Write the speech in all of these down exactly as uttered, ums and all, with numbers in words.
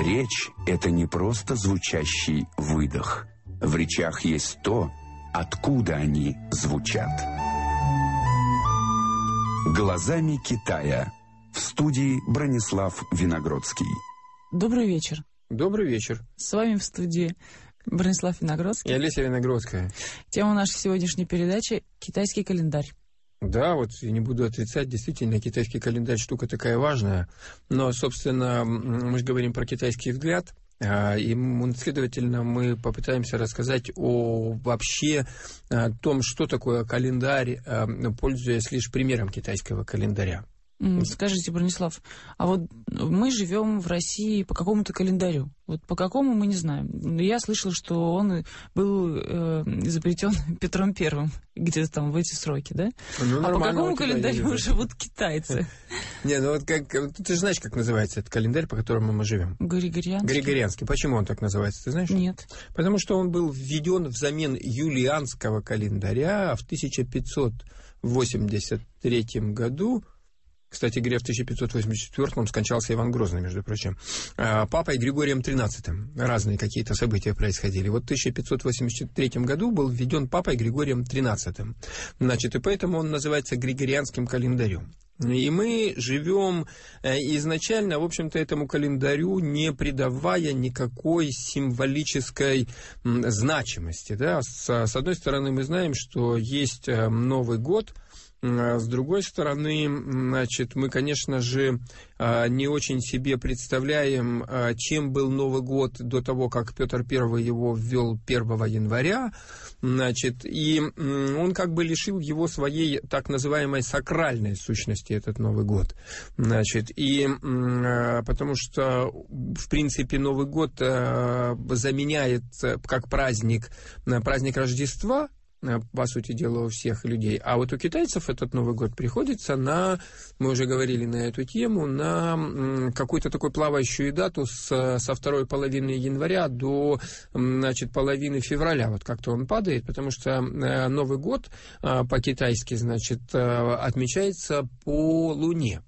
Речь – это не просто звучащий выдох. В речах есть то, откуда они звучат. «Глазами Китая». В студии Бронислав Виногродский. Добрый вечер. Добрый вечер. С вами в студии Бронислав Виногродский. И Олеся Виногродская. Тема нашей сегодняшней передачи – китайский календарь. Да, вот я не буду отрицать, действительно, китайский календарь штука такая важная. Но, собственно, мы же говорим про китайский взгляд. И, следовательно, мы попытаемся рассказать о вообще о том, что такое календарь, пользуясь лишь примером китайского календаря. Скажите, Бронислав, а вот мы живем в России по какому-то календарю. Вот по какому мы не знаем. Я слышала, что он был э, изобретен Петром Первым, где-то там в эти сроки, да? Ну, а по какому календарю живут китайцы? Не, ну вот как, ты же знаешь, как называется этот календарь, по которому мы живем? Григорианский. Григорианский. Почему он так называется, ты знаешь? Нет. Потому что он был введен взамен юлианского календаря в тысяча пятьсот восемьдесят третьем году. Кстати говоря, в тысяча пятьсот восемьдесят четвёртом скончался Иван Грозный, между прочим. Папой Григорием тринадцатым. Разные какие-то события происходили. Вот в тысяча пятьсот восемьдесят третьем году был введен папой Григорием тринадцатым. Значит, и поэтому он называется Григорианским календарем. И мы живем изначально, в общем-то, этому календарю, не придавая никакой символической значимости. Да? С, с одной стороны, мы знаем, что есть Новый год. С другой стороны, значит, мы, конечно же, не очень себе представляем, чем был Новый год до того, как Петр Первый его ввел первого января, значит, и он как бы лишил его своей так называемой сакральной сущности, этот Новый год, значит, и потому что, в принципе, Новый год заменяет как праздник, праздник Рождества, по сути дела, у всех людей. А вот у китайцев этот Новый год приходится на, мы уже говорили на эту тему, на какую-то такую плавающую дату с, со второй половины января до, значит, половины февраля. Вот как-то он падает, потому что Новый год по-китайски, значит, отмечается по Луне.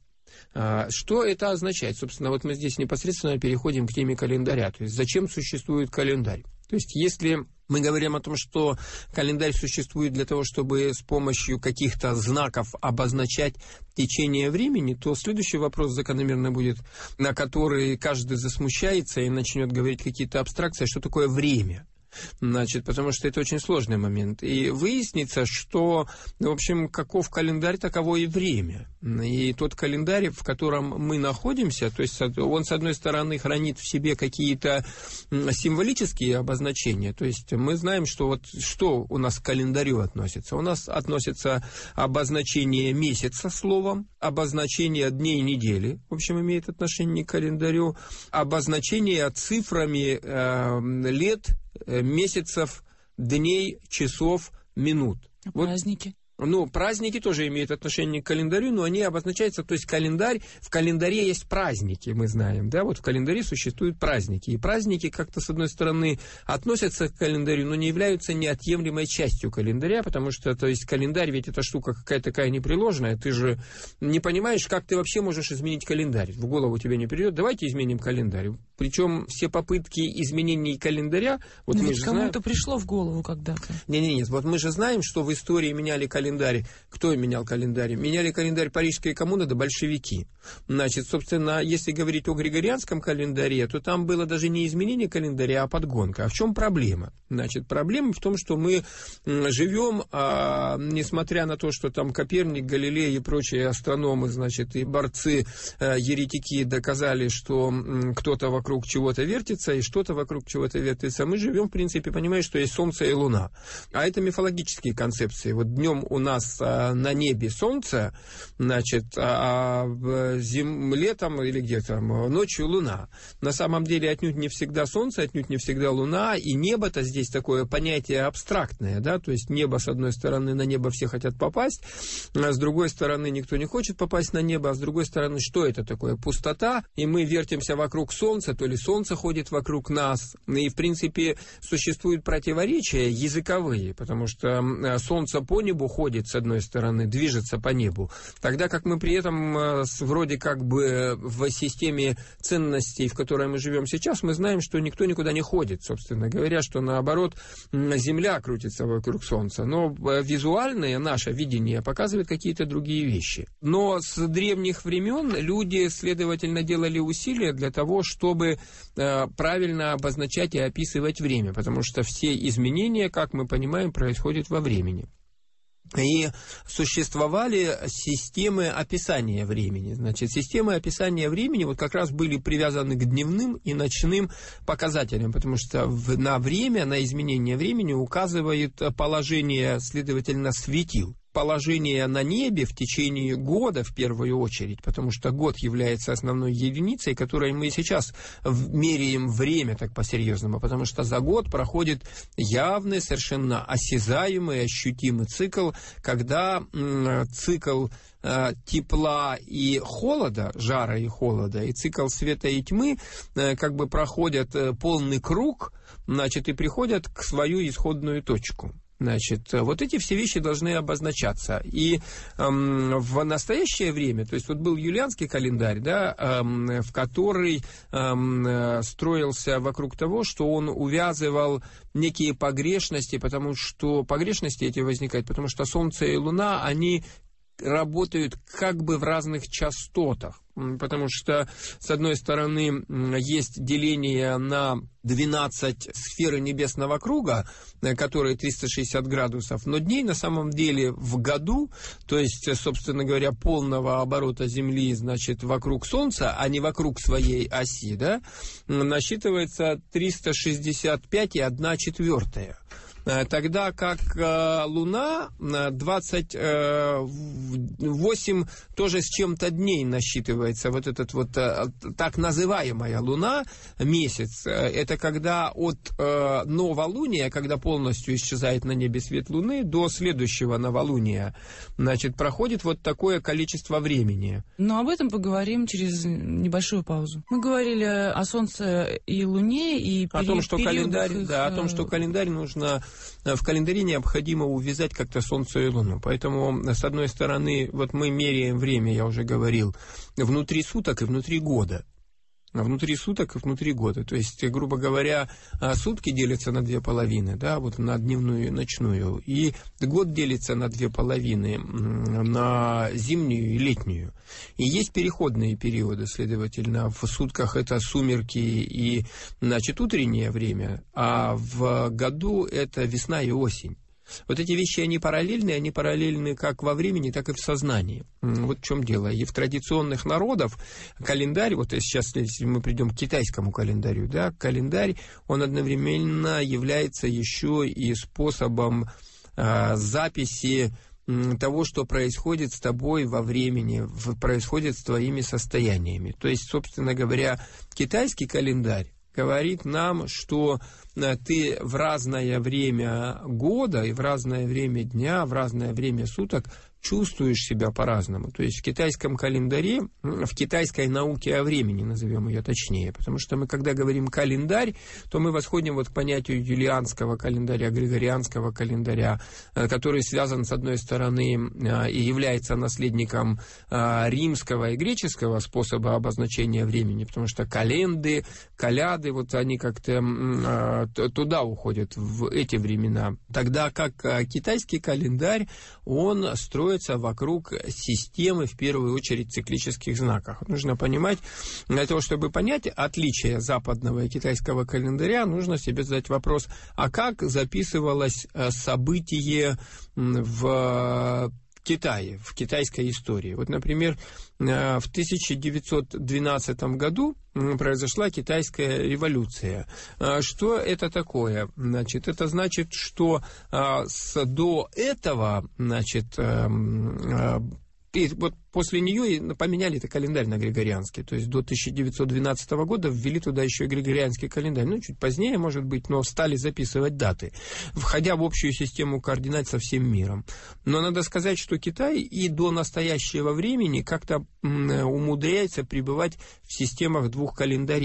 Что это означает? Собственно, вот мы здесь непосредственно переходим к теме календаря. То есть, зачем существует календарь? То есть, если мы говорим о том, что календарь существует для того, чтобы с помощью каких-то знаков обозначать течение времени, то следующий вопрос закономерно будет, на который каждый засмущается и начнет говорить какие-то абстракции, что такое время. Значит, потому что это очень сложный момент. И выяснится, что, в общем, каков календарь, таково и время. И тот календарь, в котором мы находимся, то есть он, с одной стороны, хранит в себе какие-то символические обозначения. То есть мы знаем, что вот что у нас к календарю относится. У нас относится обозначение месяца словом, обозначение дней недели, в общем, имеет отношение к календарю, обозначение цифрами э, лет, месяцев, дней, часов, минут. Праздники. Вот, ну, праздники тоже имеют отношение к календарю, но они обозначаются, то есть календарь, в календаре есть праздники, мы знаем, да, вот в календаре существуют праздники, и праздники как-то, с одной стороны, относятся к календарю, но не являются неотъемлемой частью календаря, потому что, то есть, календарь ведь это штука какая-то такая непреложная, ты же не понимаешь, как ты вообще можешь изменить календарь, в голову тебе не придет, давайте изменим календарь, причем все попытки изменений календаря, вот но мы ведь же кому-то знаем... пришло в голову когда-то. Не-не-не, вот мы же знаем, что в истории меняли календарь. Кто менял календарь? Меняли календарь парижские коммуны да большевики. Значит, собственно, если говорить о григорианском календаре, то там было даже не изменение календаря, а подгонка. А в чем проблема? Значит, проблема в том, что мы живем, а, несмотря на то, что там Коперник, Галилей и прочие астрономы, значит, и борцы, а, еретики доказали, что м, кто-то вокруг чего-то вертится, и что-то вокруг чего-то вертится. Мы живем, в принципе, понимая, что есть Солнце и Луна. А это мифологические концепции. Вот днем у нас а, на небе Солнце, значит, а зим... летом или где-то ночью Луна. На самом деле отнюдь не всегда Солнце, отнюдь не всегда Луна, и небо-то здесь такое понятие абстрактное, да, то есть небо, с одной стороны, на небо все хотят попасть, а с другой стороны, никто не хочет попасть на небо, а с другой стороны, что это такое? Пустота, и мы вертимся вокруг Солнца, то ли Солнце ходит вокруг нас, и, в принципе, существуют противоречия языковые, потому что Солнце по небу ходит ходит, с одной стороны, движется по небу, тогда как мы при этом вроде как бы в системе ценностей, в которой мы живем сейчас, мы знаем, что никто никуда не ходит, собственно говоря, что наоборот Земля крутится вокруг Солнца. Но визуальное наше видение показывает какие-то другие вещи. Но с древних времен люди, следовательно, делали усилия для того, чтобы правильно обозначать и описывать время, потому что все изменения, как мы понимаем, происходят во времени. И существовали системы описания времени. Значит, системы описания времени вот как раз были привязаны к дневным и ночным показателям, потому что в, на время, на изменение времени указывает положение, следовательно, светил. Положение на небе в течение года в первую очередь, потому что год является основной единицей, которой мы сейчас меряем время так по-серьезному, потому что за год проходит явный, совершенно осязаемый, ощутимый цикл, когда м, цикл э, тепла и холода, жара и холода, и цикл света и тьмы э, как бы проходят э, полный круг, значит, и приходят к свою исходную точку. Значит, вот эти все вещи должны обозначаться. И эм, в настоящее время, то есть вот был юлианский календарь, да, эм, в который эм, строился вокруг того, что он увязывал некие погрешности, потому что погрешности эти возникают, потому что Солнце и Луна, они работают как бы в разных частотах, потому что, с одной стороны, есть деление на двенадцать сферы небесного круга, которые триста шестьдесят градусов, но дней на самом деле в году, то есть, собственно говоря, полного оборота Земли, значит, вокруг Солнца, а не вокруг своей оси, да, насчитывается триста шестьдесят пять и одна четвертая. Тогда как э, Луна двадцать восемь тоже с чем-то дней насчитывается. Вот этот вот э, так называемая Луна, месяц, это когда от э, новолуния, когда полностью исчезает на небе свет Луны, до следующего новолуния, значит, проходит вот такое количество времени. Но об этом поговорим через небольшую паузу. Мы говорили о Солнце и Луне, и о том, что календарь, их... да, о том, что календарь нужно... В календаре необходимо увязать как-то Солнце и Луну. Поэтому, с одной стороны, вот мы меряем время, я уже говорил, внутри суток и внутри года. Внутри суток и внутри года. То есть, грубо говоря, сутки делятся на две половины, да, вот на дневную и ночную. И год делится на две половины, на зимнюю и летнюю. И есть переходные периоды, следовательно, в сутках это сумерки и, значит, утреннее время, а в году это весна и осень. Вот эти вещи, они параллельны, они параллельны как во времени, так и в сознании. Вот в чем дело. И в традиционных народов календарь, вот сейчас, если мы придем к китайскому календарю, да, календарь, он одновременно является еще и способом а, записи того, что происходит с тобой во времени, происходит с твоими состояниями. То есть, собственно говоря, китайский календарь говорит нам, что ты в разное время года и в разное время дня, в разное время суток чувствуешь себя по-разному. То есть в китайском календаре, в китайской науке о времени, назовем ее точнее, потому что мы, когда говорим календарь, то мы восходим вот к понятию юлианского календаря, григорианского календаря, который связан, с одной стороны, и является наследником римского и греческого способа обозначения времени, потому что календы, каляды, вот они как-то туда уходят, в эти времена. Тогда как китайский календарь, он строится вокруг системы, в первую очередь, циклических знаков. Нужно понимать, для того, чтобы понять отличие западного и китайского календаря, нужно себе задать вопрос, а как записывалось событие в Китае, в китайской истории. Вот, например, в тысяча девятьсот двенадцатом году произошла китайская революция. Что это такое? Значит, это значит, что с, до этого, значит, и вот после нее поменяли это календарь на григорианский. То есть до тысяча девятьсот двенадцатого года ввели туда еще и григорианский календарь. Ну, чуть позднее, может быть, но стали записывать даты, входя в общую систему координат со всем миром. Но надо сказать, что Китай и до настоящего времени как-то умудряется пребывать в системах двух календарей.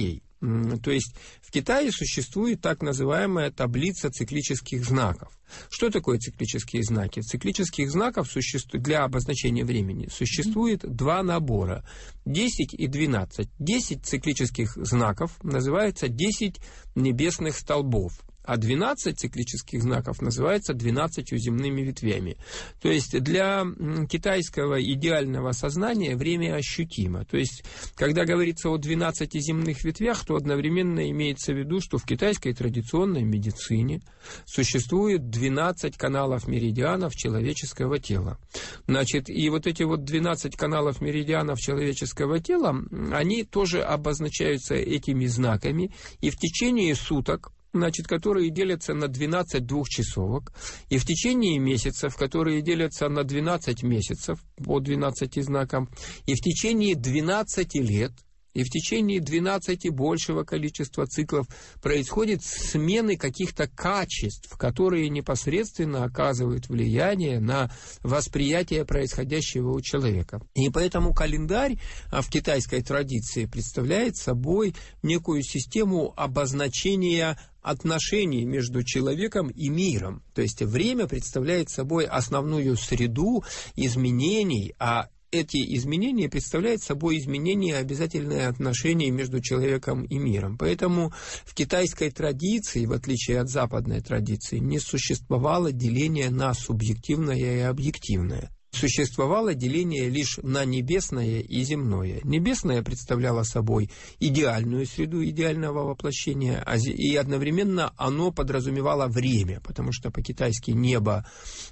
То есть в Китае существует так называемая таблица циклических знаков. Что такое циклические знаки? Циклических знаков существует, для обозначения времени существует mm-hmm. два набора. десять и двенадцать. десять циклических знаков называется десять небесных столбов. А двенадцать циклических знаков называется двенадцатью земными ветвями. То есть для китайского идеального сознания время ощутимо. То есть, когда говорится о двенадцати земных ветвях, то одновременно имеется в виду, что в китайской традиционной медицине существует двенадцать каналов меридианов человеческого тела. Значит, и вот эти вот двенадцать каналов меридианов человеческого тела, они тоже обозначаются этими знаками, и в течение суток, значит, которые делятся на двенадцать двухчасовок, и в течение месяцев, которые делятся на двенадцать месяцев по двенадцати знакам, и в течение двенадцати лет, и в течение двенадцати большего количества циклов происходит смены каких-то качеств, которые непосредственно оказывают влияние на восприятие происходящего у человека. И поэтому календарь в китайской традиции представляет собой некую систему обозначения отношений между человеком и миром. То есть время представляет собой основную среду изменений, а эти изменения представляют собой изменения обязательные отношения между человеком и миром. Поэтому в китайской традиции, в отличие от западной традиции, не существовало деления на субъективное и объективное. Существовало деление лишь на небесное и земное. Небесное представляло собой идеальную среду идеального воплощения, и одновременно оно подразумевало время, потому что по-китайски небо,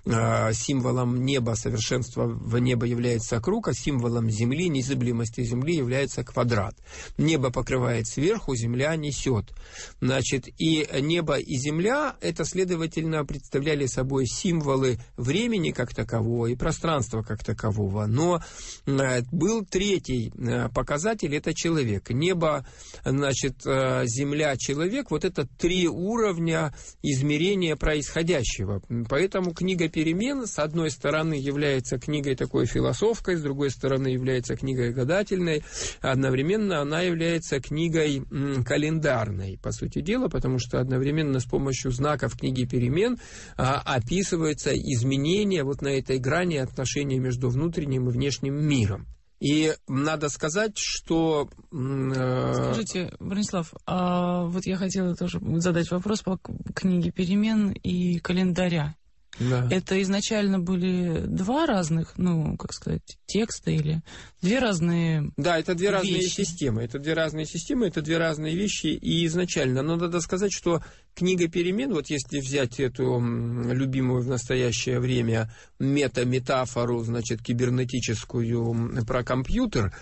символом неба, совершенства в небо является круг, а символом земли, незыблемости земли является квадрат. Небо покрывает сверху, земля несет. Значит, и небо и земля, это, следовательно, представляли собой символы времени как такового и пространства как такового, но был третий показатель, это человек. Небо, значит, земля, человек, вот это три уровня измерения происходящего. Поэтому книга «Перемен» с одной стороны является книгой такой философской, с другой стороны является книгой гадательной, одновременно она является книгой календарной, по сути дела, потому что одновременно с помощью знаков книги «Перемен» описываются изменения вот на этой грани отношений отношения между внутренним и внешним миром. И надо сказать, что... Э... Скажите, Бронислав, а вот я хотела тоже задать вопрос по книге «Перемен» и календаря. Да. Это изначально были два разных, ну, как сказать, текста или две разные Да, это две вещи. разные системы. Это две разные системы, это две разные вещи. И изначально, но надо сказать, что книга «Перемен», вот если взять эту любимую в настоящее время мета-метафору, значит, кибернетическую про компьютер,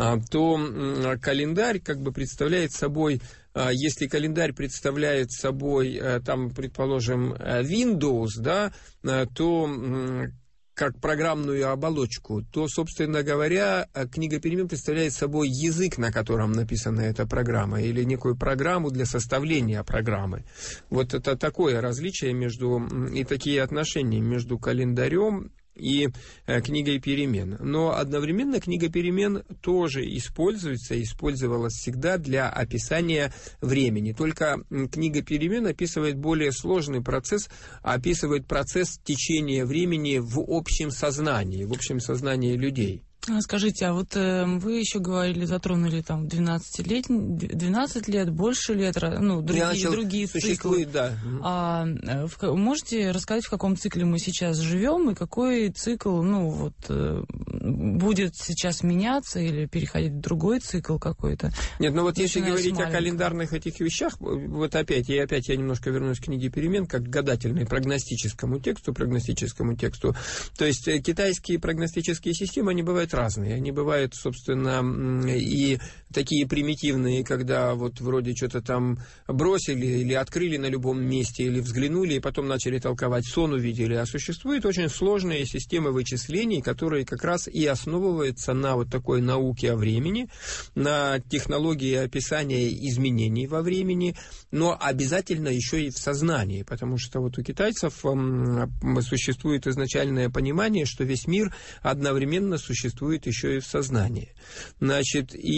то календарь как бы представляет собой... Если календарь представляет собой, там, предположим, Windows, да, то как программную оболочку, то, собственно говоря, книга «Перемен» представляет собой язык, на котором написана эта программа, или некую программу для составления программы. Вот это такое различие между и такие отношения между календарем и э, книгой «Перемен». Но одновременно книга «Перемен» тоже используется, использовалась всегда для описания времени. Только книга «Перемен» описывает более сложный процесс, описывает процесс течения времени в общем сознании, в общем сознании людей. Скажите, а вот э, вы еще говорили, затронули там двенадцать лет, двенадцать лет, больше лет, ну, другие, начал, другие циклы. Да. А, в, можете рассказать, в каком цикле мы сейчас живем, и какой цикл, ну, вот, э, будет сейчас меняться или переходить в другой цикл какой-то? Нет, ну вот если говорить маленького. о календарных этих вещах, вот опять, и опять я немножко вернусь к книге «Перемен», как к гадательной, прогностическому тексту, прогностическому тексту. То есть китайские прогностические системы, они бывают разные. Они бывают, собственно, и такие примитивные, когда вот вроде что-то там бросили или открыли на любом месте, или взглянули, и потом начали толковать, сон увидели. А существуют очень сложные системы вычислений, которые как раз и основываются на вот такой науке о времени, на технологии описания изменений во времени, но обязательно еще и в сознании, потому что вот у китайцев существует изначальное понимание, что весь мир одновременно существует еще и в сознании. Значит, и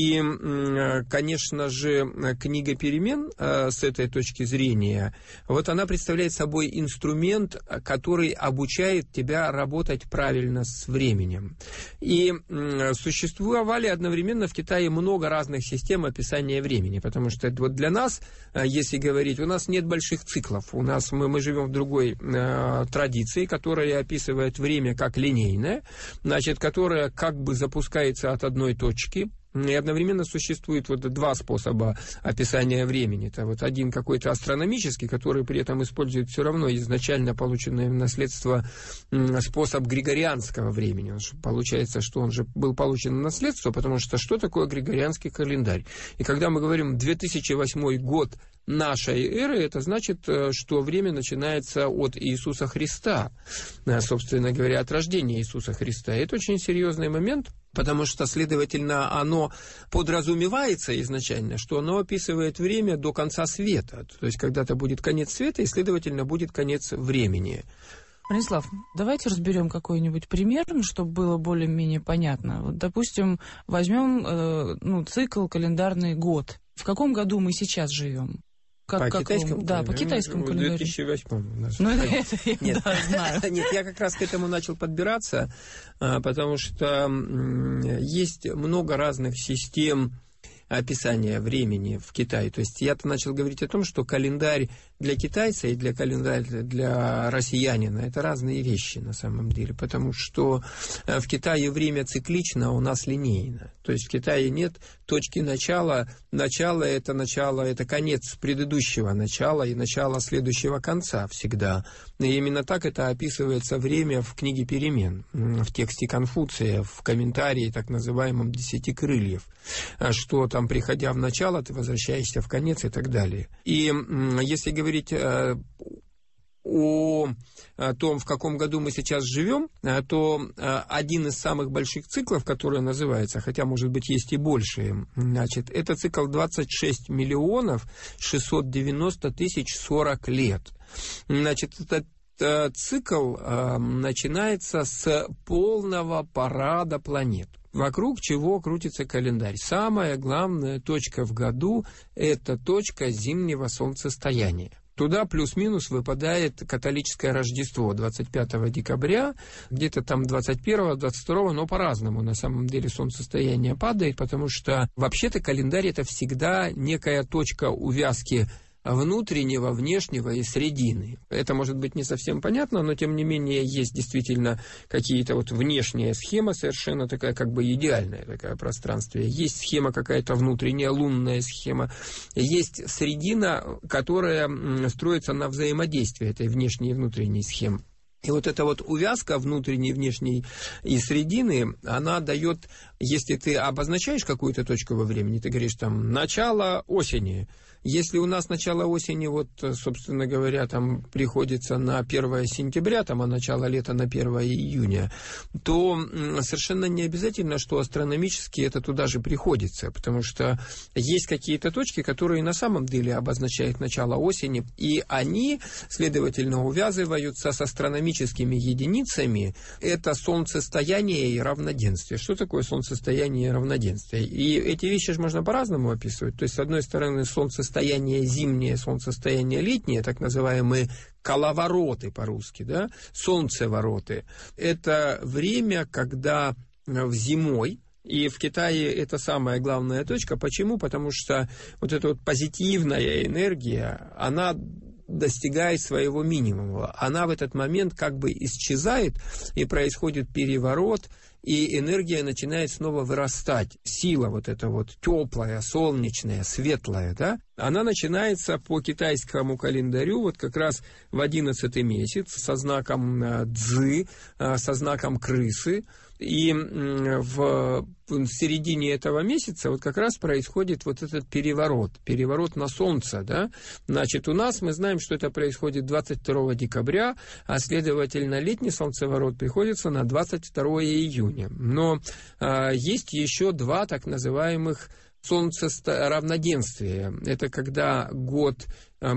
конечно же, книга перемен с этой точки зрения, вот она представляет собой инструмент, который обучает тебя работать правильно с временем. И существовали одновременно в Китае много разных систем описания времени, потому что вот для нас, если говорить, у нас нет больших циклов, у нас мы, мы живем в другой э, традиции, которая описывает время как линейное, значит, которая как бы запускается от одной точки. И одновременно существует вот два способа описания времени. Это вот один какой-то астрономический, который при этом использует все равно изначально полученное наследство способ григорианского времени. Получается, что он же был получен наследство, потому что что такое григорианский календарь? И когда мы говорим две тысячи восьмой год нашей эры, это значит, что время начинается от Иисуса Христа, собственно говоря, от рождения Иисуса Христа. И это очень серьезный момент, потому что, следовательно, оно подразумевается изначально, что оно описывает время до конца света. То есть, когда-то будет конец света, и, следовательно, будет конец времени. Бронислав, давайте разберем какой-нибудь пример, чтобы было более-менее понятно. Вот, допустим, возьмем э, ну, цикл календарный год. В каком году мы сейчас живем? Как, по как китайскому да, по китайскому календарю. В две тысячи восьмом у нас. Ну, это я Нет. да, знаю. Нет, я как раз к этому начал подбираться, потому что есть много разных систем описания времени в Китае. То есть я-то начал говорить о том, что календарь для китайца и для календаря для россиянина — это разные вещи на самом деле, потому что в Китае время циклично, а у нас линейно. То есть в Китае нет точки начала. Начало — это начало, это конец предыдущего начала и начало следующего конца всегда. И именно так это описывается время в книге «Перемен», в тексте Конфуция, в комментарии так называемом «Десяти крыльев», что там, приходя в начало, ты возвращаешься в конец и так далее. И если говорить о том, в каком году мы сейчас живем, то один из самых больших циклов, который называется, хотя, может быть, есть и большие, значит, это цикл двадцать шесть миллионов шестьсот девяносто тысяч сорок лет. Значит, этот цикл начинается с полного парада планет, вокруг чего крутится календарь. Самая главная точка в году – это точка зимнего солнцестояния. Туда плюс-минус выпадает католическое Рождество двадцать пятого декабря, где-то там двадцать первого, двадцать второго, но по-разному на самом деле солнцестояние падает, потому что вообще-то календарь – это всегда некая точка увязки внутреннего, внешнего и средины. Это может быть не совсем понятно, но тем не менее есть действительно какие-то вот внешняя схема, совершенно такая как бы идеальная такая пространство. Есть схема какая-то внутренняя, лунная схема. Есть средина, которая строится на взаимодействии этой внешней и внутренней схемы. И вот эта вот увязка внутренней, внешней и средины, она дает, если ты обозначаешь какую-то точку во времени, ты говоришь там начало осени. Если у нас начало осени, вот, собственно говоря, там приходится на первое сентября, там, а начало лета на первое июня, то совершенно не обязательно, что астрономически это туда же приходится, потому что есть какие-то точки, которые на самом деле обозначают начало осени, и они, следовательно, увязываются с астрономическими единицами. Это солнцестояние и равноденствие. Что такое солнцестояние и равноденствие? И эти вещи же можно по-разному описывать. То есть, с одной стороны, солнцестояние зимнее, солнцестояние летнее, так называемые коловороты по-русски, да, солнцевороты. Это время, когда в зимой, и в Китае это самая главная точка. Почему? Потому что вот эта вот позитивная энергия, она достигает своего минимума. Она в этот момент как бы исчезает, и происходит переворот, и энергия начинает снова вырастать. Сила вот эта вот теплая, солнечная, светлая, да, она начинается по китайскому календарю вот как раз в одиннадцатый месяц со знаком Цзы, со знаком крысы. И в середине этого месяца вот как раз происходит вот этот переворот, переворот на Солнце, да. Значит, у нас мы знаем, что это происходит двадцать второго декабря, а следовательно летний солнцеворот приходится на двадцать второго июня. Но а, есть еще два так называемых солнце-равноденствие. Это когда год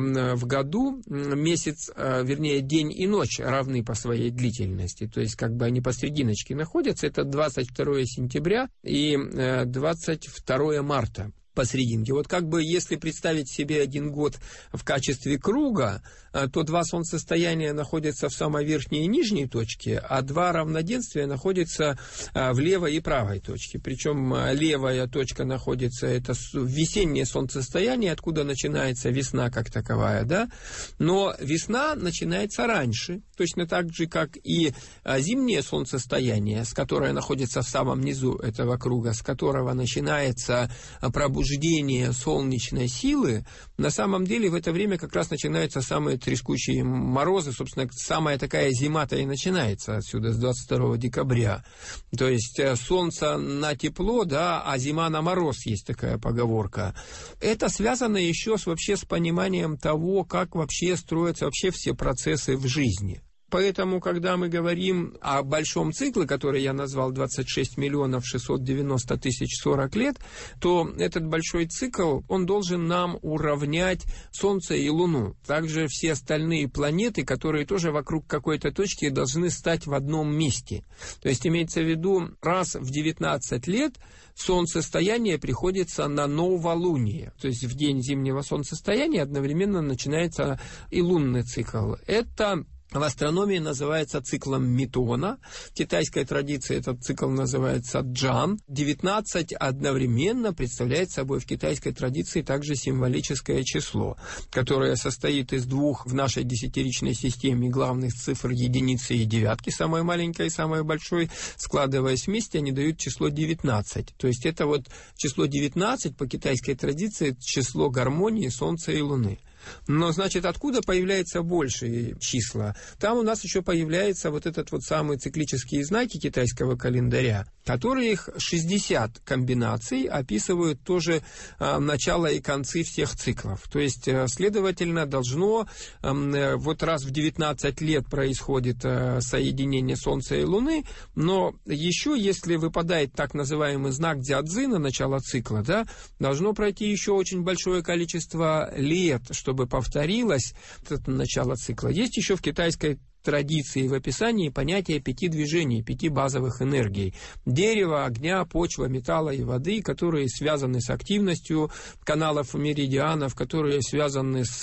в году, месяц, вернее, день и ночь равны по своей длительности. То есть, как бы они посрединочке находятся. Это двадцать второе сентября и двадцать второе марта. Посрединке. Вот как бы если представить себе один год в качестве круга, то два солнцестояния находятся в самой верхней и нижней точке, а два равноденствия находятся в левой и правой точке. Причем левая точка находится, это весеннее солнцестояние, откуда начинается весна как таковая, да? Но весна начинается раньше, точно так же, как и зимнее солнцестояние, с которое находится в самом низу этого круга, с которого начинается пробуждение солнечной силы. На самом деле в это время как раз начинаются самые трескучие морозы. Собственно, самая такая зима-то и начинается отсюда, с двадцать второго декабря. То есть солнце на тепло, да, а зима на мороз, есть такая поговорка. Это связано еще с, вообще с пониманием того, как вообще строятся вообще все процессы в жизни. Поэтому, когда мы говорим о большом цикле, который я назвал двадцать шесть миллионов шестьсот девяносто тысяч сорок лет, то этот большой цикл, он должен нам уравнять Солнце и Луну. Также все остальные планеты, которые тоже вокруг какой-то точки должны стать в одном месте. То есть имеется в виду, раз в девятнадцать лет солнцестояние приходится на новолуние. То есть в день зимнего солнцестояния одновременно начинается и лунный цикл. Это в астрономии называется циклом Метона. В китайской традиции этот цикл называется Джан. девятнадцать одновременно представляет собой в китайской традиции также символическое число, которое состоит из двух в нашей десятиричной системе главных цифр единицы и девятки, самой маленькой и самой большой. Складываясь вместе, они дают число девятнадцать. То есть это вот число девятнадцать по китайской традиции число гармонии Солнца и Луны. Но, значит, откуда появляются большие числа? Там у нас еще появляются вот этот вот самые циклические знаки китайского календаря, которые их шестьдесят комбинаций описывают тоже э, начало и концы всех циклов. То есть, э, следовательно, должно э, вот раз в девятнадцать лет происходит э, соединение Солнца и Луны, но еще, если выпадает так называемый знак Дзядзы на начало цикла, да, должно пройти еще очень большое количество лет, чтобы повторилось это начало цикла. Есть еще в китайской традиции в описании понятие пяти движений, пяти базовых энергий. Дерева, огня, почва, металла и воды, которые связаны с активностью каналов меридианов, которые связаны с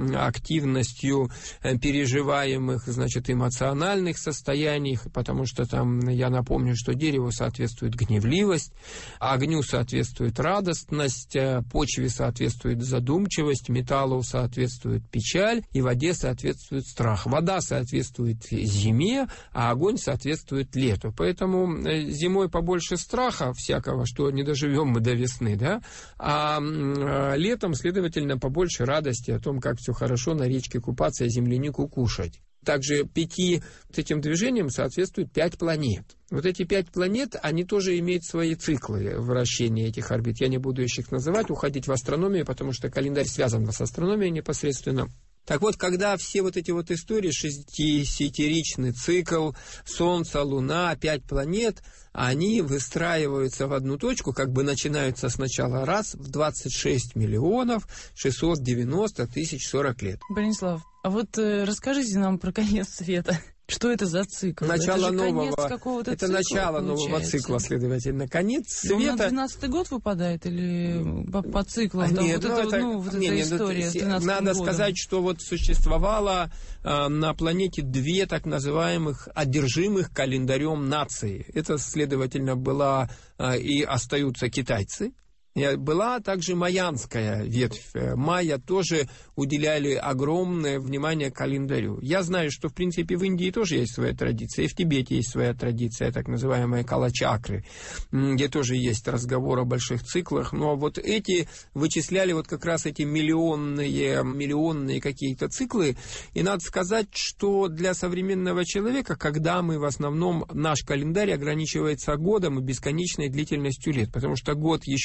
активностью переживаемых, значит, эмоциональных состояний, потому что там, я напомню, что дереву соответствует гневливость, огню соответствует радостность, почве соответствует задумчивость, металлу соответствует печаль и воде соответствует страх. Вода соответствует соответствует зиме, а огонь соответствует лету. Поэтому зимой побольше страха всякого, что не доживем мы до весны, да, а летом, следовательно, побольше радости о том, как все хорошо на речке купаться и землянику кушать. Также пяти вот этим движениям соответствует пять планет. Вот эти пять планет, они тоже имеют свои циклы вращения этих орбит. Я не буду их называть, уходить в астрономию, потому что календарь связан с астрономией непосредственно. Так вот, когда все вот эти вот истории, шестидесятиричный цикл, Солнце, Луна, пять планет, они выстраиваются в одну точку, как бы начинаются сначала раз в двадцать шесть миллионов шестьсот девяносто тысяч сорок лет. Бронислав, а вот э, расскажите нам про конец света. Что это за цикл? Начало это нового, это это начало получается. нового цикла, следовательно. Конец света... Он на двенадцатый год выпадает или по, по циклам? А, нет, вот ну, это, это, ну, вот не, эта не, история с Надо годом. сказать, что вот существовало э, на планете две так называемых одержимых календарем нации. Это, следовательно, была э, и остаются китайцы. Была также майянская ветвь. Майя тоже уделяли огромное внимание календарю. Я знаю, что, в принципе, в Индии тоже есть своя традиция, и в Тибете есть своя традиция, так называемые калачакры, где тоже есть разговор о больших циклах. Но вот эти вычисляли вот как раз эти миллионные, миллионные какие-то циклы. И надо сказать, что для современного человека, когда мы в основном, наш календарь ограничивается годом и бесконечной длительностью лет, потому что год еще является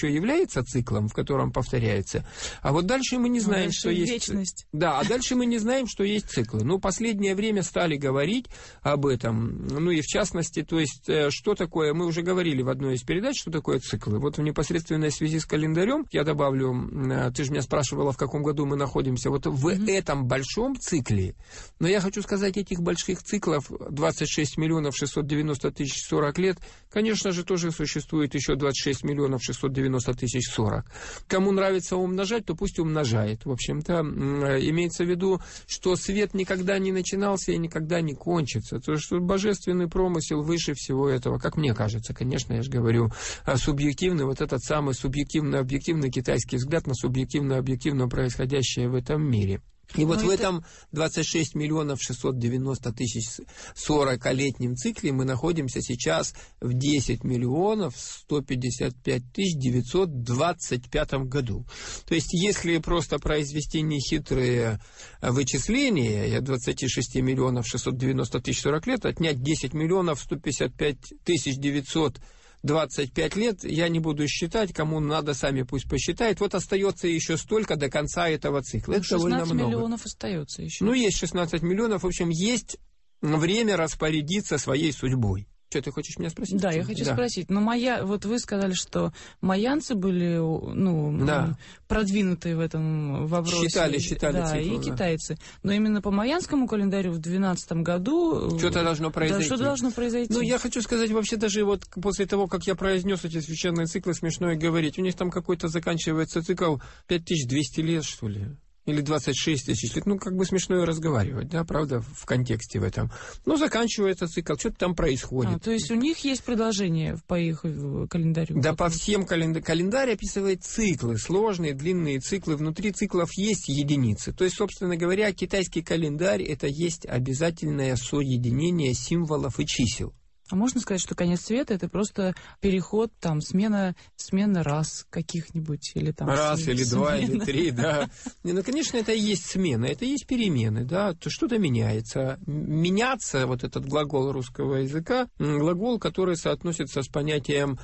является циклом, в котором повторяется. А вот дальше мы не знаем, ну, что есть... Вечность. Да, а дальше мы не знаем, что есть циклы. Ну, последнее время стали говорить об этом. Ну, и в частности, то есть, что такое... Мы уже говорили в одной из передач, что такое циклы. Вот в непосредственной связи с календарем, я добавлю, ты же меня спрашивала, в каком году мы находимся. Вот в mm-hmm. этом большом цикле, но я хочу сказать, этих больших циклов двадцать шесть миллионов шестьсот девяносто тысяч сорок лет, конечно же, тоже существует еще двадцать шесть миллионов шестьсот девяносто тысяч сорок. Кому нравится умножать, то пусть умножает. В общем-то, имеется в виду, что свет никогда не начинался и никогда не кончится. То, что божественный промысел выше всего этого, как мне кажется, конечно, я же говорю, субъективный, вот этот самый субъективно-объективный китайский взгляд на субъективно-объективно происходящее в этом мире. И вот Но в это... этом двадцать шесть миллионов шестьсот девяносто тысяч сорокалетнем цикле мы находимся сейчас в десять миллионов сто пятьдесят пять тысяч девятьсот двадцать пятом году. То есть, если просто произвести нехитрые вычисления, от двадцати шести миллионов шестьсот девяносто тысяч сорок лет, отнять десять миллионов сто пятьдесят пять тысяч девятьсот двадцать пять лет, я не буду считать, кому надо, сами пусть посчитают. Вот остается еще столько до конца этого цикла. Это довольно много. шестнадцать миллионов остается еще. Ну, есть шестнадцать миллионов. В общем, есть время распорядиться своей судьбой. Что, ты хочешь меня спросить? Да, я хочу да. спросить. Но моя, вот вы сказали, что майянцы были, ну, да. продвинутые в этом вопросе. Считали, считали да, циклы. И да. китайцы. Но именно по майянскому календарю в двенадцатом году... Что-то должно произойти. Да, что-то должно произойти. Ну, я хочу сказать, вообще даже вот после того, как я произнес эти священные циклы, смешно и говорить. У них там какой-то заканчивается цикл пять тысяч двести лет, что ли. Или двадцать шесть тысяч лет, ну, как бы смешно и разговаривать, да, правда, в контексте в этом. Ну, заканчивается цикл, что-то там происходит. А, то есть у них есть предложение по их календарю? Да, по всем календарям. Календарь описывает циклы, сложные, длинные циклы. Внутри циклов есть единицы. То есть, собственно говоря, китайский календарь – это есть обязательное соединение символов и чисел. А можно сказать, что конец света — это просто переход, там, смена, смена раз каких-нибудь, или там... Раз, смена, или два, смена. или три, да. Не, ну, конечно, это и есть смена, это и есть перемены, да, то что-то меняется. Меняться, вот этот глагол русского языка, глагол, который соотносится с понятием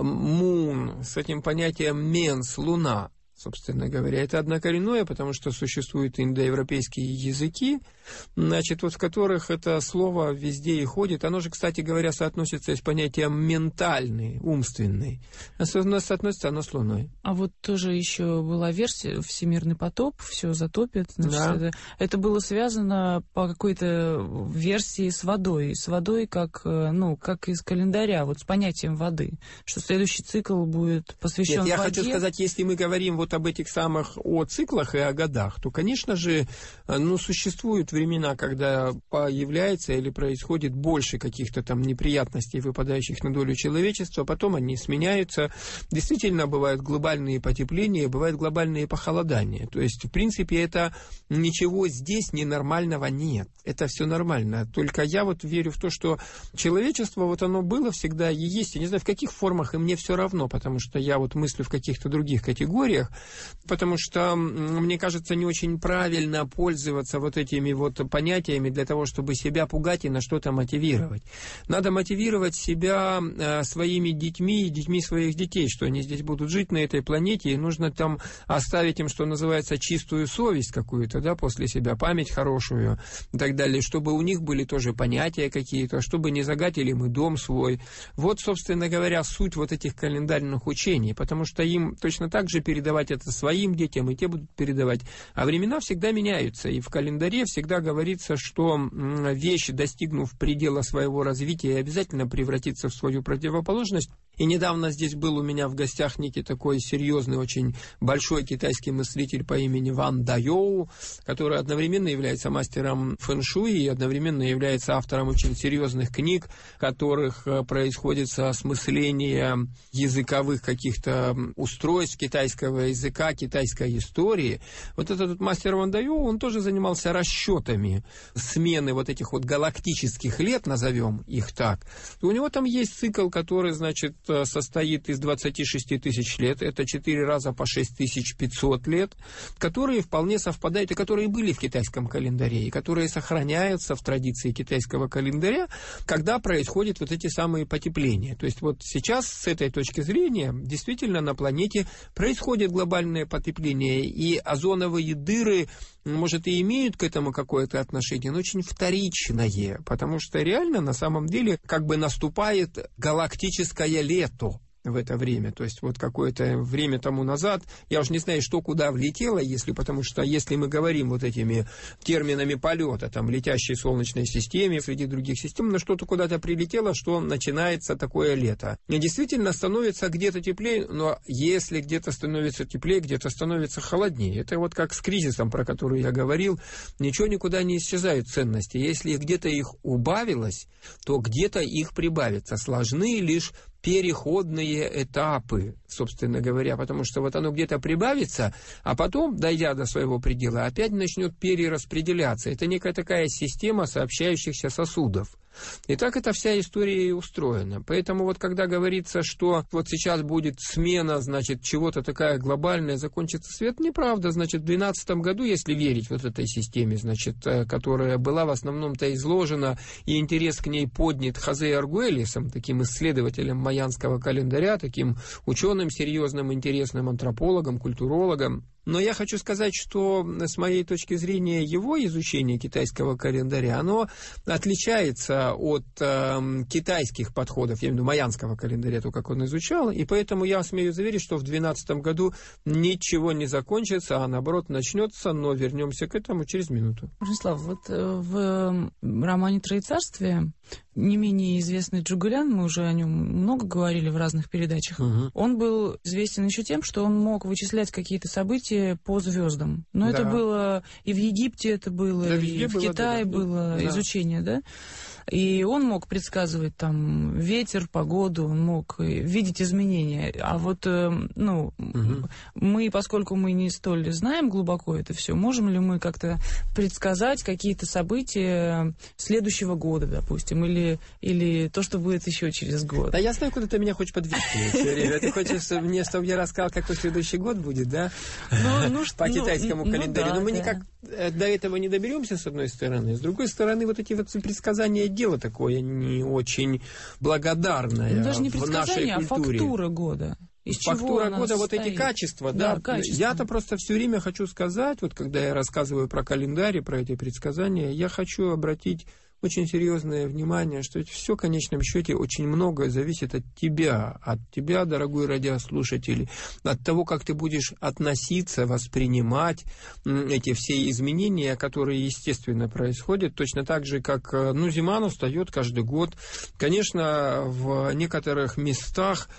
moon, с этим понятием менс, луна. Собственно говоря, это однокоренное, потому что существуют индоевропейские языки, значит, вот в которых это слово везде и ходит. Оно же, кстати говоря, соотносится с понятием ментальный, умственный. Соотносится оно с Луной. А вот тоже еще была версия «Всемирный потоп», все затопит. Значит, да. это, это было связано по какой-то версии с водой. С водой как, ну, как из календаря, вот с понятием воды. Что следующий цикл будет посвящен воде. Нет, я хочу сказать, если мы говорим вот об этих самых, о циклах и о годах, то, конечно же, ну, существуют времена, когда появляется или происходит больше каких-то там неприятностей, выпадающих на долю человечества, потом они сменяются. Действительно, бывают глобальные потепления, бывают глобальные похолодания. То есть, в принципе, это ничего здесь ненормального нет. Это все нормально. Только я вот верю в то, что человечество, вот оно было всегда и есть. Я не знаю, в каких формах, и мне все равно, потому что я вот мыслю в каких-то других категориях, потому что, мне кажется, не очень правильно пользоваться вот этими вот понятиями для того, чтобы себя пугать и на что-то мотивировать. Надо мотивировать себя своими детьми и детьми своих детей, что они здесь будут жить на этой планете, и нужно там оставить им, что называется, чистую совесть какую-то, да, после себя, память хорошую и так далее, чтобы у них были тоже понятия какие-то, чтобы не загадили мы дом свой. Вот, собственно говоря, суть вот этих календарных учений, потому что им точно так же передавать это своим детям, и те будут передавать. А времена всегда меняются, и в календаре всегда говорится, что вещь, достигнув предела своего развития, обязательно превратится в свою противоположность. И недавно здесь был у меня в гостях некий такой серьезный, очень большой китайский мыслитель по имени Ван Дайоу, который одновременно является мастером фэн-шуй и одновременно является автором очень серьезных книг, в которых происходит осмысление языковых каких-то устройств китайского языка, китайской истории. Вот этот вот мастер Ван Дайоу, он тоже занимался расчетами смены вот этих вот галактических лет, назовем их так. И у него там есть цикл, который, значит, состоит из двадцати шести тысяч лет, это четыре раза по шесть тысяч пятьсот лет, которые вполне совпадают, и которые были в китайском календаре, и которые сохраняются в традиции китайского календаря, когда происходят вот эти самые потепления. То есть вот сейчас с этой точки зрения действительно на планете происходит глобальное потепление, и озоновые дыры, может, и имеют к этому какое-то отношение, но очень вторичное, потому что реально на самом деле как бы наступает галактическое лето в это время. То есть вот какое-то время тому назад, я уже не знаю, что куда влетело, если, потому что если мы говорим вот этими терминами полета, там, летящей солнечной системе, среди других систем, но что-то куда-то прилетело, что начинается такое лето. И действительно становится где-то теплее, но если где-то становится теплее, где-то становится холоднее. Это вот как с кризисом, про который я говорил, ничего никуда не исчезают ценности. Если где-то их убавилось, то где-то их прибавится. Сложны лишь переходные этапы, собственно говоря, потому что вот оно где-то прибавится, а потом, дойдя до своего предела, опять начнет перераспределяться. Это некая такая система сообщающихся сосудов. И так эта вся история и устроена. Поэтому вот когда говорится, что вот сейчас будет смена, значит, чего-то такая глобальная, закончится свет, неправда. Значит, в двенадцатом году, если верить вот этой системе, значит, которая была в основном-то изложена, и интерес к ней поднят Хозе Аргуэльесом, таким исследователем майянского календаря, таким ученым, серьезным, интересным антропологом, культурологом. Но я хочу сказать, что с моей точки зрения его изучение китайского календаря, оно отличается от э, китайских подходов, я имею в виду майянского календаря, то, как он изучал, и поэтому я смею заверить, что в две тысячи двенадцатом году ничего не закончится, а наоборот начнется, но вернемся к этому через минуту. Бронислав, вот в романе «Троецарствие» не менее известный Джугулян, мы уже о нем много говорили в разных передачах, угу. Он был известен еще тем, что он мог вычислять какие-то события по звездам. Но да. Это было и в Египте это было, да, и в было, Китае да, было да. изучение, да? И он мог предсказывать там ветер, погоду, он мог видеть изменения. А вот, ну, угу. мы, поскольку мы не столь знаем глубоко это все, можем ли мы как-то предсказать какие-то события следующего года, допустим, или, или то, что будет еще через год? Да я знаю, куда ты меня хочешь подвести все время. Ты хочешь мне, чтобы я рассказал, какой следующий год будет, да? Ну, ну, по китайскому ну, календарю. Ну, да, Но мы да. никак до этого не доберемся, с одной стороны. С другой стороны, вот эти вот предсказания дело такое не очень благодарное ну, даже не в нашей культуре. А фактура года. Из фактура года, вот эти качества, да. да качества. Я-то просто все время хочу сказать, вот когда я рассказываю про календарь, про эти предсказания, я хочу обратить очень серьезное внимание, что это все в конечном счете очень многое зависит от тебя, от тебя, дорогой радиослушатель, от того, как ты будешь относиться, воспринимать эти все изменения, которые, естественно, происходят, точно так же, как, ну, зима настает каждый год. Конечно, в некоторых местах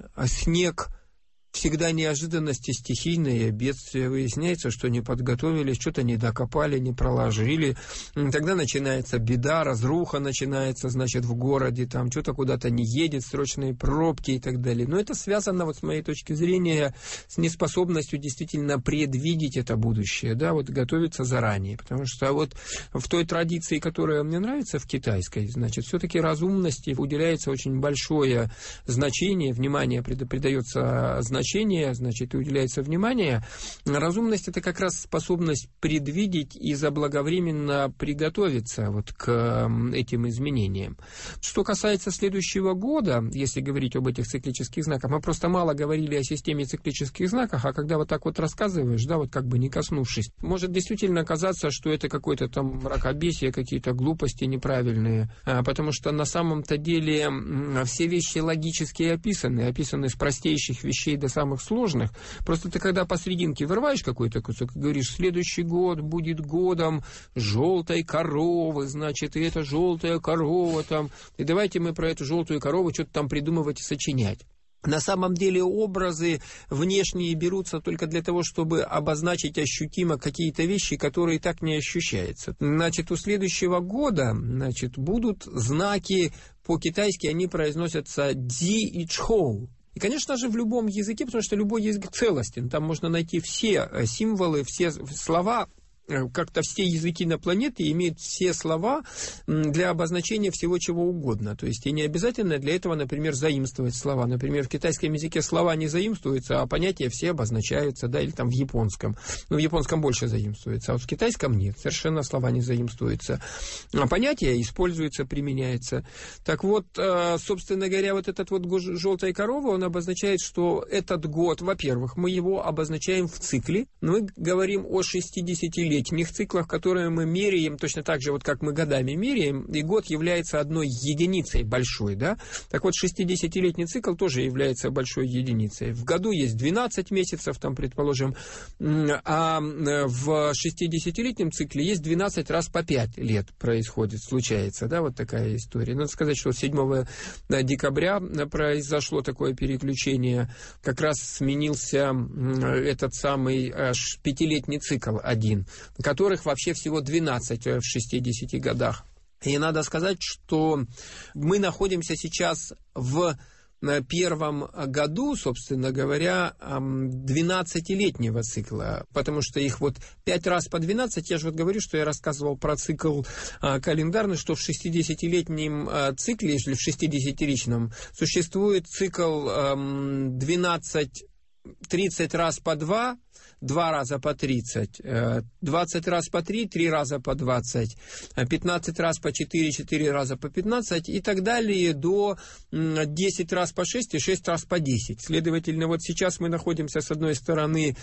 снег всегда неожиданности стихийные, бедствия. Выясняется, что не подготовились, что-то не докопали, не проложили. Тогда начинается беда, разруха начинается, значит, в городе, там что-то куда-то не едет, срочные пробки и так далее. Но это связано, вот с моей точки зрения, с неспособностью действительно предвидеть это будущее, да, вот готовиться заранее. Потому что вот в той традиции, которая мне нравится, в китайской, значит, все-таки разумности уделяется очень большое значение, внимание придается значение, значит, и уделяется внимание. Разумность — это как раз способность предвидеть и заблаговременно приготовиться вот к этим изменениям. Что касается следующего года, если говорить об этих циклических знаках, мы просто мало говорили о системе циклических знаков, а когда вот так вот рассказываешь, да, вот как бы не коснувшись, может действительно казаться, что это какое-то там мракобесие, какие-то глупости неправильные, потому что на самом-то деле все вещи логически описаны, описаны с простейших вещей до самых сложных. Просто ты когда посрединке вырываешь какой-то кусок и говоришь, следующий год будет годом желтой коровы, значит, и это желтая корова там, и давайте мы про эту желтую корову что-то там придумывать и сочинять. На самом деле образы внешние берутся только для того, чтобы обозначить ощутимо какие-то вещи, которые так не ощущаются. Значит, у следующего года, значит, будут знаки, по-китайски они произносятся «ди» и «чхоу». И, конечно же, в любом языке, потому что любой язык целостен, там можно найти все символы, все слова, как-то все языки на планете имеют все слова для обозначения всего чего угодно. То есть и не обязательно для этого, например, заимствовать слова. Например, в китайском языке слова не заимствуются, а понятия все обозначаются, да, или там в японском. Ну, в японском больше заимствуется, а вот в китайском нет, совершенно слова не заимствуются. А понятие используется, применяется. Так вот, собственно говоря, вот этот вот желтая корова, он обозначает, что этот год, во-первых, мы его обозначаем в цикле. Мы говорим о шестидесятилетии летних циклах, которые мы меряем точно так же, вот как мы годами меряем, и год является одной единицей большой, да? Так вот, шестидесятилетний цикл тоже является большой единицей. В году есть двенадцать месяцев, там, предположим, а в шестидесятилетнем цикле есть двенадцать раз по пять лет происходит, случается, да, вот такая история. Надо сказать, что седьмого декабря произошло такое переключение, как раз сменился этот самый аж пятилетний цикл один, которых вообще всего двенадцать в шестидесяти годах. И надо сказать, что мы находимся сейчас в первом году, собственно говоря, двенадцатилетнего цикла, потому что их вот пять раз по двенадцать, я же вот говорю, что я рассказывал про цикл календарный, что в шестидесятилетнем цикле, или в шестидесятилетнем существует цикл двенадцать, тридцать раз по два, два раза по тридцать, двадцать раз по три, три раза по двадцать, пятнадцать раз по четыре, четыре раза по пятнадцать и так далее до десять раз по шесть и шесть раз по десять. Следовательно, вот сейчас мы находимся, с одной стороны,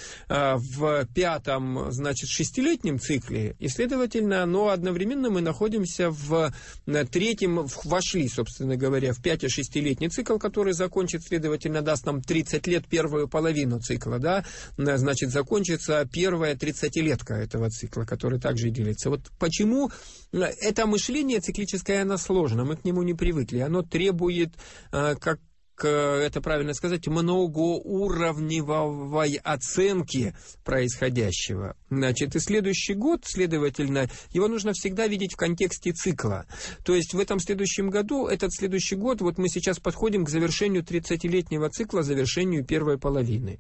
в пятом, значит, шестилетнем цикле, и, следовательно, но одновременно мы находимся в третьем, вошли, собственно говоря, в пять- и шестилетний цикл, который закончит, следовательно, даст нам тридцать лет, первую половину цикла, да, значит, закончится первая тридцатилетка этого цикла, который также делится. Вот почему это мышление циклическое, оно сложно, мы к нему не привыкли, оно требует, как это правильно сказать, многоуровневой оценки происходящего. Значит, и следующий год, следовательно, его нужно всегда видеть в контексте цикла. То есть в этом следующем году, этот следующий год, вот мы сейчас подходим к завершению тридцатилетнего цикла, завершению первой половины.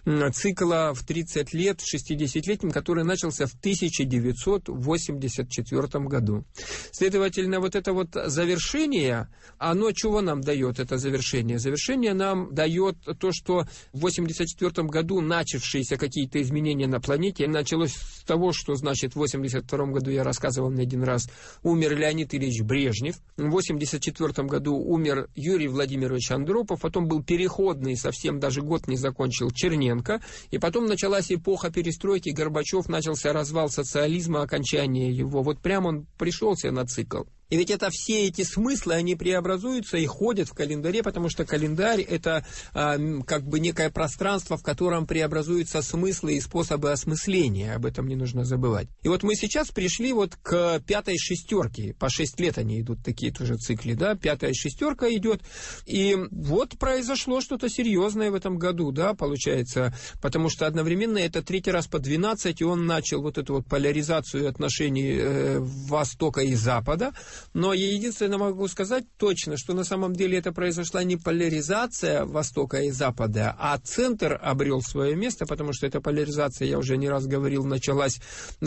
Цикла в тридцать лет, в шестидесятилетнем, который начался в тысяча девятьсот восемьдесят четвёртом году. Следовательно, вот это вот завершение, оно чего нам дает, это завершение? Завершение нам дает то, что в восемьдесят четвёртом году начавшиеся какие-то изменения на планете, началось с того, что, значит, в восемьдесят втором году, я рассказывал не один раз, умер Леонид Ильич Брежнев, в восемьдесят четвёртом году умер Юрий Владимирович Андропов, потом был переходный, совсем даже год не закончил, Черненко, и потом началась эпоха перестройки, Горбачев, начался развал социализма, окончание его, вот прям он пришелся на цикл. И ведь это все эти смыслы, они преобразуются и ходят в календаре, потому что календарь – это э, как бы некое пространство, в котором преобразуются смыслы и способы осмысления. Об этом не нужно забывать. И вот мы сейчас пришли вот к пятой шестерке. По шесть лет они идут, такие тоже цикли, да, пятая шестерка идет. И вот произошло что-то серьезное в этом году, да, получается, потому что одновременно это третий раз по двенадцать, и он начал вот эту вот поляризацию отношений э, Востока и Запада. Но я единственное могу сказать точно, что на самом деле это произошла не поляризация Востока и Запада, а центр обрел свое место, потому что эта поляризация, я уже не раз говорил, началась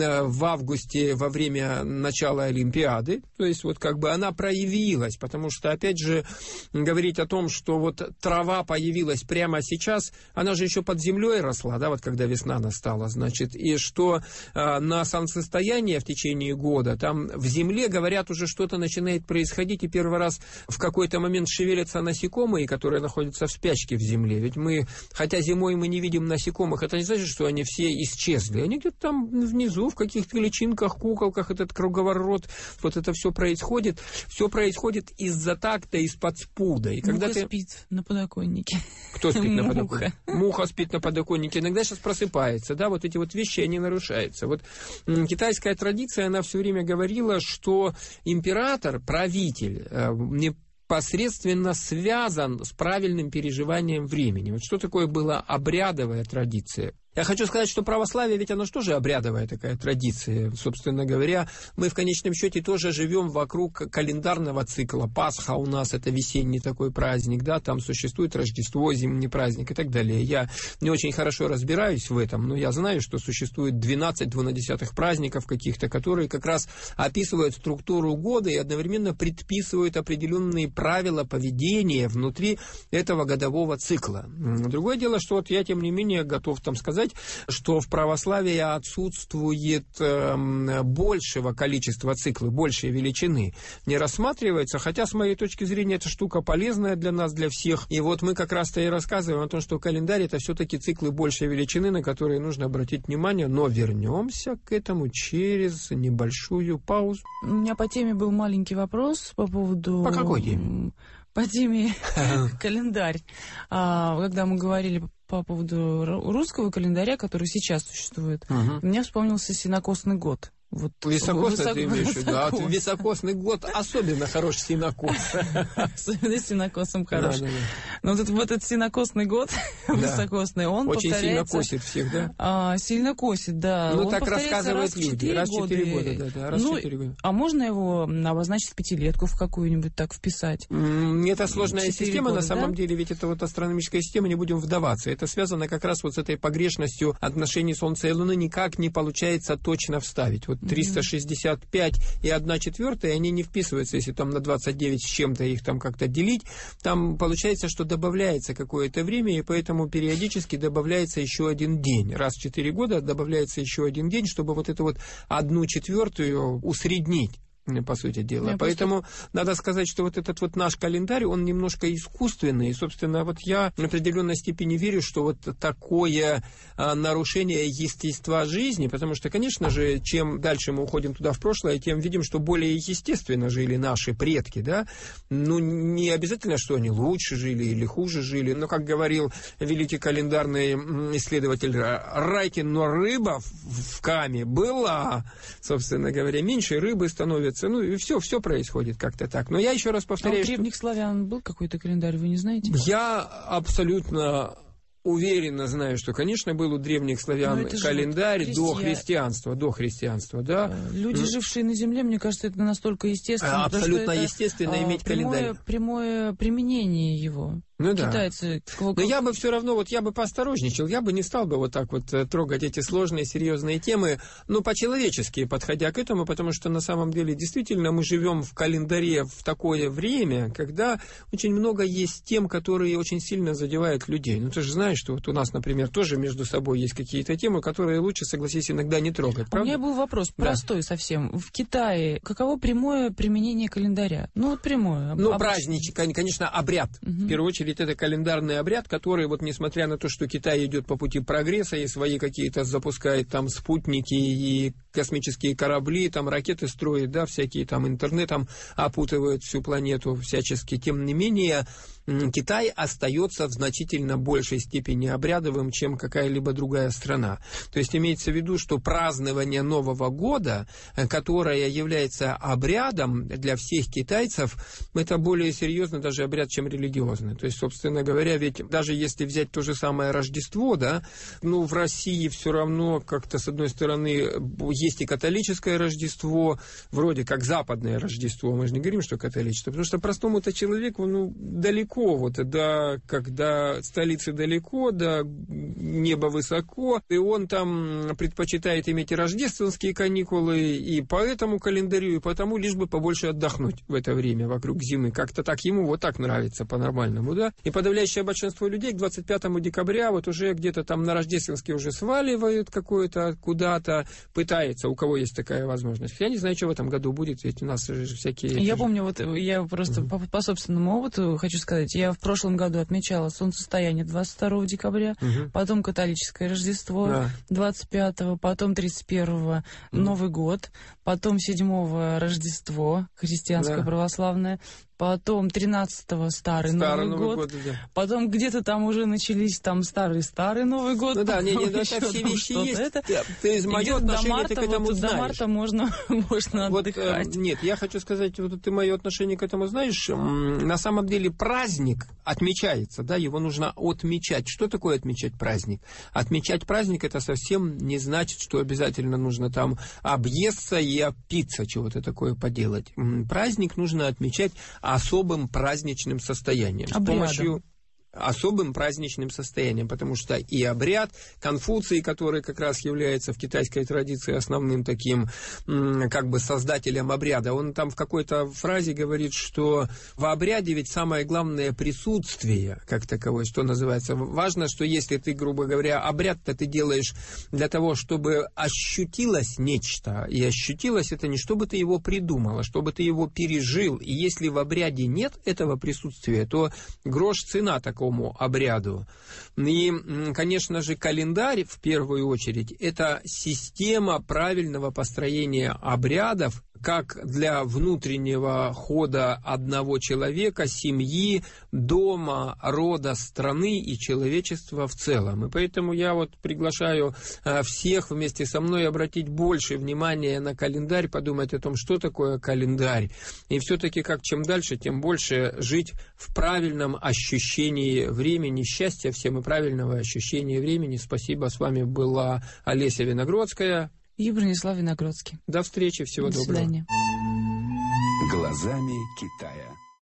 в августе во время начала Олимпиады. То есть вот как бы она проявилась, потому что, опять же, говорить о том, что вот трава появилась прямо сейчас, она же еще под землей росла, да, вот когда весна настала, значит, и что э, на солнцестояние в течение года, там в земле, говорят, уже что что-то начинает происходить, и первый раз в какой-то момент шевелятся насекомые, которые находятся в спячке в земле. Ведь мы, хотя зимой мы не видим насекомых, это не значит, что они все исчезли. Они где-то там внизу, в каких-то личинках, куколках, этот круговорот, вот это все происходит. Все происходит из-за такта, из-под спуда. И когда Муха ты... спит на подоконнике. Кто спит на Муха. подоконнике? Муха спит на подоконнике. Иногда сейчас просыпается, да, вот эти вот вещи, они нарушаются. Вот китайская традиция, она все время говорила, что император Император, правитель, непосредственно связан с правильным переживанием времени. Вот что такое была обрядовая традиция? Я хочу сказать, что православие, ведь оно же тоже обрядовая такая традиция. Собственно говоря, мы в конечном счете тоже живем вокруг календарного цикла. Пасха у нас это весенний такой праздник, да, там существует Рождество, зимний праздник и так далее. Я не очень хорошо разбираюсь в этом, но я знаю, что существует двенадцать двунадесятых праздников каких-то, которые как раз описывают структуру года и одновременно предписывают определенные правила поведения внутри этого годового цикла. Другое дело, что вот я, тем не менее, готов там сказать, что в православии отсутствует э, большего количества циклов, большей величины. Не рассматривается, хотя, с моей точки зрения, эта штука полезная для нас, для всех. И вот мы как раз-то и рассказываем о том, что календарь — это все-таки циклы большей величины, на которые нужно обратить внимание, но вернемся к этому через небольшую паузу. У меня по теме был маленький вопрос по поводу... По какой теме? По теме календарь. А, когда мы говорили по поводу русского календаря, который сейчас существует, угу. мне вспомнился сенокосный год. Вот, високосный высок... ты имеешь в виду? Да, високосный год особенно хороший сенокос. Особенно с сенокосом хороший. Да, да, да. Но вот, вот этот сенокосный год, да. високосный, он очень повторяется... сильно косит всех, да? А, сильно косит, да. Ну, он так рассказывают люди. Раз в четыре года, да, да, раз в ну, четыре года. А можно его обозначить в пятилетку в какую-нибудь так вписать? Mm, это сложная система, года, на самом да? деле, ведь это вот астрономическая система, не будем вдаваться. Это связано как раз вот с этой погрешностью отношений Солнца и Луны, никак не получается точно вставить. Вот триста шестьдесят пять и одна четвертая, они не вписываются, если там на двадцать девять с чем-то их там как-то делить, там получается, что добавляется какое-то время, и поэтому периодически добавляется еще один день. Раз в четыре года добавляется еще один день, чтобы вот эту вот одну четвертую усреднить, по сути дела. Я Поэтому просто... надо сказать, что вот этот вот наш календарь, он немножко искусственный. И, собственно, вот я в определенной степени верю, что вот такое а, нарушение естества жизни, потому что, конечно же, чем дальше мы уходим туда в прошлое, тем видим, что более естественно жили наши предки, да. Ну, не обязательно, что они лучше жили или хуже жили, но, как говорил великий календарный исследователь Райкин, но рыба в Каме была, собственно говоря, меньше рыбы становится. Ну, и все, все происходит как-то так. Но я еще раз повторяю, а у древних что... славян был какой-то календарь, вы не знаете? Я абсолютно уверенно знаю, что, конечно, был у древних славян календарь вот до христианства, до христианства, да. Люди, mm. жившие на земле, мне кажется, это настолько естественно. Абсолютно это, естественно а, иметь прямое, календарь. Прямое применение его. Ну да. Китайцы. Но я бы все равно, вот я бы поосторожничал, я бы не стал бы вот так вот трогать эти сложные, серьезные темы, ну, по-человечески подходя к этому, потому что на самом деле действительно мы живем в календаре в такое время, когда очень много есть тем, которые очень сильно задевают людей. Ну, ты же знаешь, что вот у нас, например, тоже между собой есть какие-то темы, которые лучше, согласись, иногда не трогать, правда? У меня был вопрос да. простой совсем. В Китае каково прямое применение календаря? Ну, вот прямое. Ну, праздничек, конечно, обряд. Угу. В первую очередь, это календарный обряд, который, вот несмотря на то, что Китай идет по пути прогресса и свои какие-то запускает там спутники и космические корабли, там ракеты строит, да, всякие там интернетом опутывают всю планету всячески, тем не менее, Китай остается в значительно большей степени обрядовым, чем какая-либо другая страна. То есть имеется в виду, что празднование Нового года, которое является обрядом для всех китайцев, это более серьезно даже обряд, чем религиозный. То есть, собственно говоря, ведь даже если взять то же самое Рождество, да, ну, в России все равно как-то, с одной стороны, есть и католическое Рождество, вроде как западное Рождество, мы же не говорим, что католическое, потому что простому-то человеку, ну, далеко вот, да, когда столицы далеко, да, небо высоко, и он там предпочитает иметь и рождественские каникулы, и по этому календарю, и потому лишь бы побольше отдохнуть в это время вокруг зимы. Как-то так ему вот так нравится по-нормальному, да. И подавляющее большинство людей к двадцать пятому декабря вот уже где-то там на рождественский уже сваливают какое-то куда-то, пытается, у кого есть такая возможность. Я не знаю, что в этом году будет, ведь у нас же всякие... Я помню, вот я просто uh-huh. по, по собственному опыту хочу сказать, я в прошлом году отмечала солнцестояние двадцать второго декабря, угу. потом католическое Рождество да. двадцать пятого, потом тридцать первого угу. Новый год, потом седьмого Рождество, христианское да. православное, потом тринадцатого старый, старый Новый, Новый год, год да. Потом где-то там уже начались там старый-старый Новый год. Ну да, не, не, это еще все вещи есть. Это. Ты из моего отношения ты к этому вот, знаешь. До марта можно, можно вот, отдыхать. Э, нет, я хочу сказать, вот ты мое отношение к этому знаешь. На самом деле праздник отмечается, да, его нужно отмечать. Что такое отмечать праздник? Отмечать праздник это совсем не значит, что обязательно нужно там объесться и опиться, чего-то такое поделать. Праздник нужно отмечать особым праздничным состоянием. Обрядом. С помощью особым праздничным состоянием, потому что и обряд Конфуций, который как раз является в китайской традиции основным таким как бы создателем обряда, он там в какой-то фразе говорит, что в обряде ведь самое главное присутствие, как таковое, что называется. Важно, что если ты, грубо говоря, обряд-то ты делаешь для того, чтобы ощутилось нечто, и ощутилось это не чтобы ты его придумал, а чтобы ты его пережил, и если в обряде нет этого присутствия, то грош цена такого обряду. И, конечно же, календарь, в первую очередь, это система правильного построения обрядов, как для внутреннего хода одного человека, семьи, дома, рода, страны и человечества в целом. И поэтому я вот приглашаю всех вместе со мной обратить больше внимания на календарь, подумать о том, что такое календарь. И все-таки, как чем дальше, тем больше жить в правильном ощущении времени, счастья всем и правильного ощущения времени. Спасибо, с вами была Олеся Виногродская и Бронислав Виногродский. До встречи, всего До доброго. До свидания. Глазами Китая.